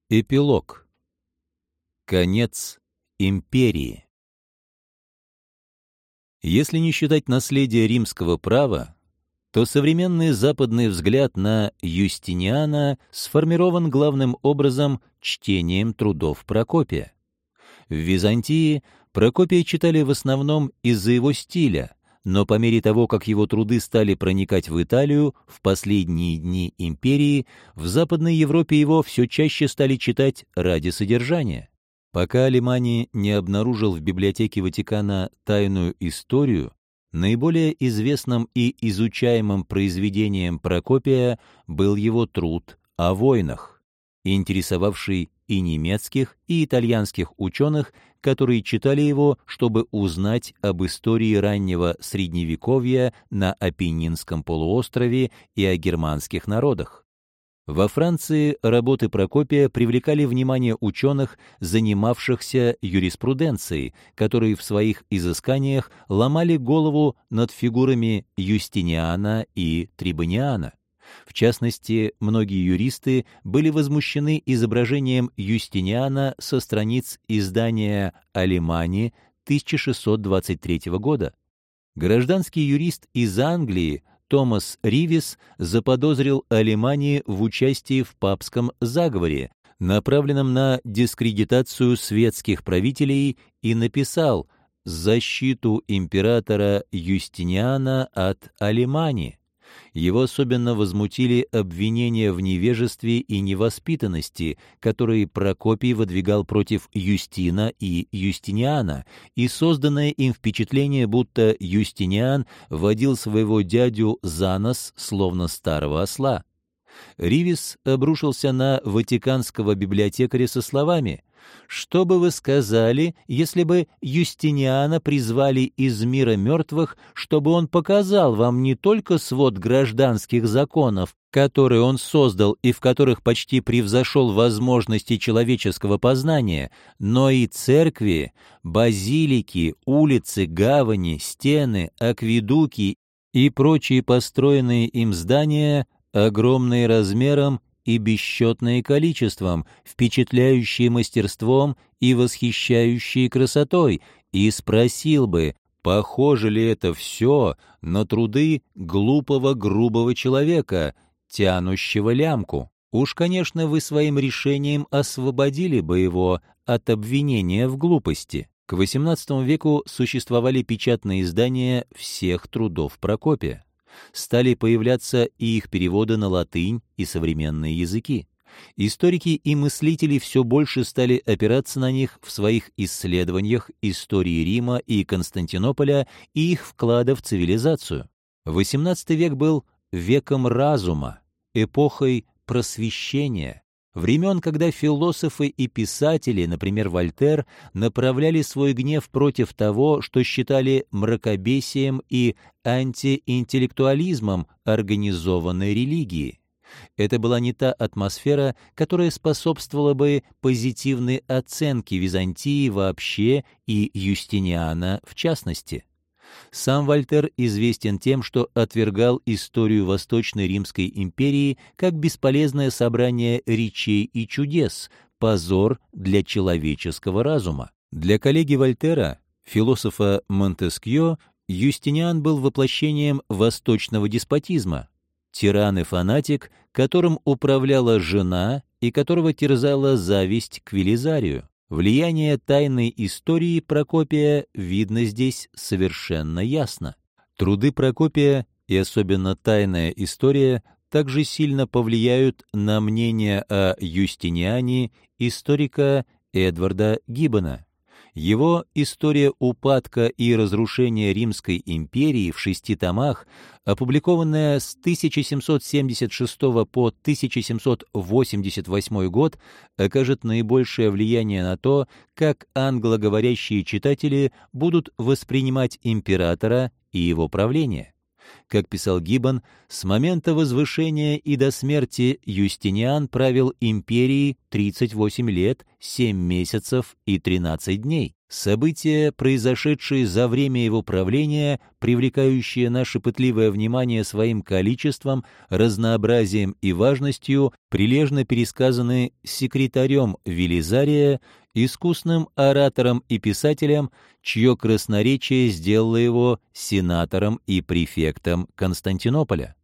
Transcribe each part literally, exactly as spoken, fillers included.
Эпилог. Конец империи. Если не считать наследие римского права, то современный западный взгляд на Юстиниана сформирован главным образом чтением трудов Прокопия. В Византии Прокопия читали в основном из-за его стиля, но по мере того, как его труды стали проникать в Италию в последние дни империи, в Западной Европе его все чаще стали читать ради содержания. Пока Алимани не обнаружил в библиотеке Ватикана тайную историю, наиболее известным и изучаемым произведением Прокопия был его труд о войнах, интересовавший и немецких, и итальянских ученых, которые читали его, чтобы узнать об истории раннего Средневековья на Апеннинском полуострове и о германских народах. Во Франции работы Прокопия привлекали внимание ученых, занимавшихся юриспруденцией, которые в своих изысканиях ломали голову над фигурами Юстиниана и Трибониана. В частности, многие юристы были возмущены изображением Юстиниана со страниц издания «Алимани» тысяча шестьсот двадцать третьего года. Гражданский юрист из Англии Томас Ривис заподозрил Алимани в участии в папском заговоре, направленном на дискредитацию светских правителей, и написал «Защиту императора Юстиниана от Алимани». Его особенно возмутили обвинения в невежестве и невоспитанности, которые Прокопий выдвигал против Юстина и Юстиниана, и созданное им впечатление, будто Юстиниан водил своего дядю за нос, словно старого осла. Ривис обрушился на ватиканского библиотекаря со словами: «Что бы вы сказали, если бы Юстиниана призвали из мира мертвых, чтобы он показал вам не только свод гражданских законов, которые он создал и в которых почти превзошел возможности человеческого познания, но и церкви, базилики, улицы, гавани, стены, акведуки и прочие построенные им здания, огромные размером и бесчетные количеством, впечатляющие мастерством и восхищающие красотой, и спросил бы, похоже ли это все на труды глупого грубого человека, тянущего лямку. Уж, конечно, вы своим решением освободили бы его от обвинения в глупости». К восемнадцатому веку существовали печатные издания всех трудов Прокопия. Стали появляться и их переводы на латынь и современные языки. Историки и мыслители все больше стали опираться на них в своих исследованиях истории Рима и Константинополя и их вклада в цивилизацию. восемнадцатый век был веком разума, эпохой просвещения, времен, когда философы и писатели, например, Вольтер, направляли свой гнев против того, что считали мракобесием и антиинтеллектуализмом организованной религии. Это была не та атмосфера, которая способствовала бы позитивной оценке Византии вообще и Юстиниана в частности. Сам Вольтер известен тем, что отвергал историю Восточной Римской империи как бесполезное собрание речей и чудес, позор для человеческого разума. Для коллеги Вольтера, философа Монтескьё, Юстиниан был воплощением восточного деспотизма, тиран и фанатик, которым управляла жена и которого терзала зависть к Велизарию. Влияние тайной истории Прокопия видно здесь совершенно ясно. Труды Прокопия, и особенно тайная история, также сильно повлияют на мнение о Юстиниане историка Эдварда Гиббона. Его «История упадка и разрушения Римской империи» в шести томах, опубликованная с тысяча семьсот семьдесят шестого по тысяча семьсот восемьдесят восьмой год, окажет наибольшее влияние на то, как англоговорящие читатели будут воспринимать императора и его правление. Как писал Гиббон, с момента возвышения и до смерти Юстиниан правил империей тридцать восемь лет, семь месяцев и тринадцать дней. События, произошедшие за время его правления, привлекающие наше пытливое внимание своим количеством, разнообразием и важностью, прилежно пересказаны секретарем Велизария, искусным оратором и писателем, чье красноречие сделало его сенатором и префектом Константинополя.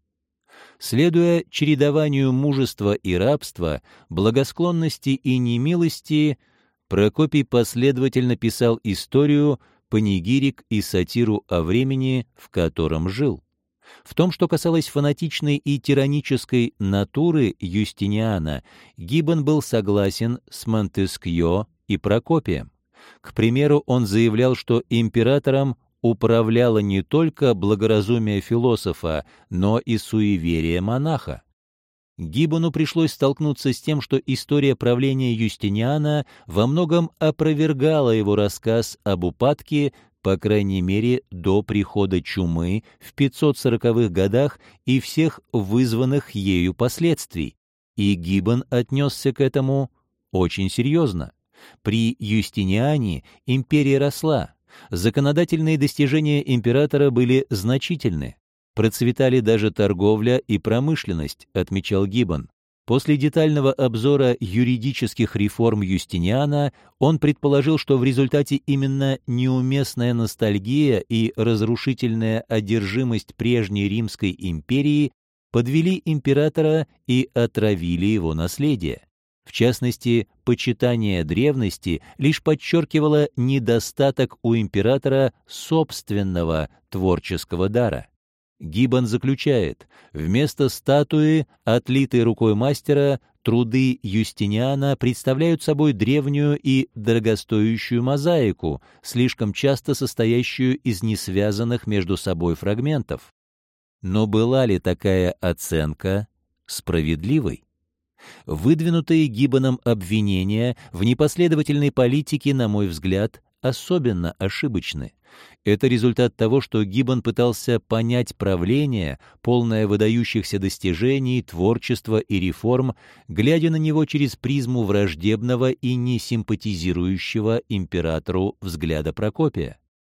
Следуя чередованию мужества и рабства, благосклонности и немилости, Прокопий последовательно писал историю, панигирик и сатиру о времени, в котором жил. В том, что касалось фанатичной и тиранической натуры Юстиниана, Гиббон был согласен с Монтескьё и Прокопием. К примеру, он заявлял, что императором управляло не только благоразумие философа, но и суеверие монаха. Гиббону пришлось столкнуться с тем, что история правления Юстиниана во многом опровергала его рассказ об упадке, по крайней мере, до прихода чумы в пятьсот сороковых годах и всех вызванных ею последствий. И Гиббон отнесся к этому очень серьезно. При Юстиниане империя росла, законодательные достижения императора были значительны. Процветали даже торговля и промышленность, отмечал Гиббон. После детального обзора юридических реформ Юстиниана он предположил, что в результате именно неуместная ностальгия и разрушительная одержимость прежней Римской империи подвели императора и отравили его наследие. В частности, почитание древности лишь подчеркивало недостаток у императора собственного творческого дара. Гиббон заключает, вместо статуи, отлитой рукой мастера, труды Юстиниана представляют собой древнюю и дорогостоящую мозаику, слишком часто состоящую из несвязанных между собой фрагментов. Но была ли такая оценка справедливой? Выдвинутые Гиббоном обвинения в непоследовательной политике, на мой взгляд, особенно ошибочны. Это результат того, что Гиббон пытался понять правление, полное выдающихся достижений, творчества и реформ, глядя на него через призму враждебного и несимпатизирующего императору взгляда Прокопия.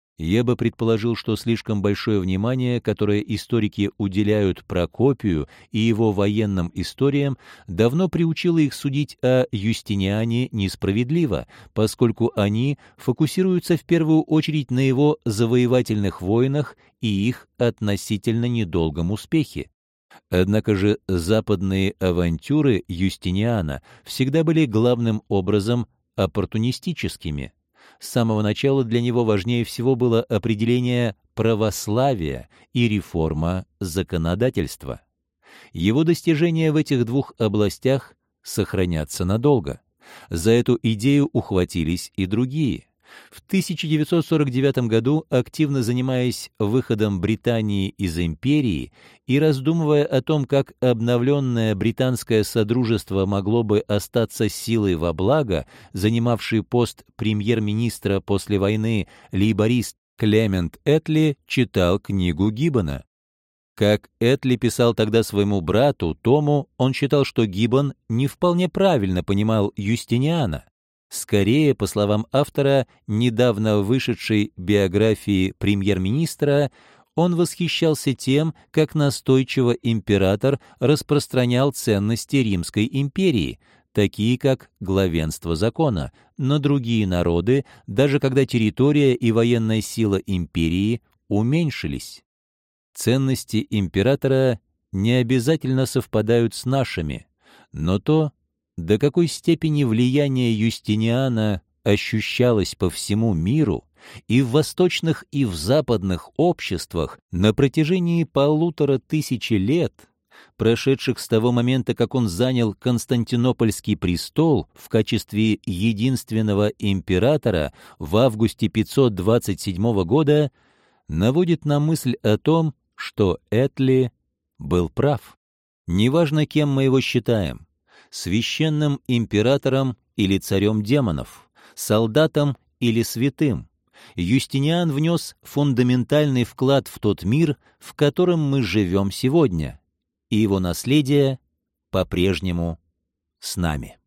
Я бы предположил, что слишком большое внимание, которое историки уделяют Прокопию и его военным историям, давно приучило их судить о Юстиниане несправедливо, поскольку они фокусируются в первую очередь на его завоевательных войнах и их относительно недолгом успехе. Однако же западные авантюры Юстиниана всегда были главным образом оппортунистическими. С самого начала для него важнее всего было определение православия и реформа законодательства. Его достижения в этих двух областях сохранятся надолго. За эту идею ухватились и другие. В тысяча девятьсот сорок девятом году, активно занимаясь выходом Британии из империи и раздумывая о том, как обновленное британское содружество могло бы остаться силой во благо, занимавший пост премьер-министра после войны лейборист Клемент Этли читал книгу Гиббона. Как Этли писал тогда своему брату Тому, он считал, что Гиббон не вполне правильно понимал Юстиниана. Скорее, по словам автора, недавно вышедшей биографии премьер-министра, он восхищался тем, как настойчиво император распространял ценности Римской империи, такие как главенство закона, на другие народы, даже когда территория и военная сила империи уменьшились. Ценности императора не обязательно совпадают с нашими, но то, до какой степени влияние Юстиниана ощущалось по всему миру и в восточных, и в западных обществах на протяжении полутора тысячи лет, прошедших с того момента, как он занял Константинопольский престол в качестве единственного императора в августе пятьсот двадцать седьмого года, наводит на мысль о том, что Этли был прав. Неважно, кем мы его считаем, священным императором или царем демонов, солдатом или святым, Юстиниан внес фундаментальный вклад в тот мир, в котором мы живем сегодня, и его наследие по-прежнему с нами.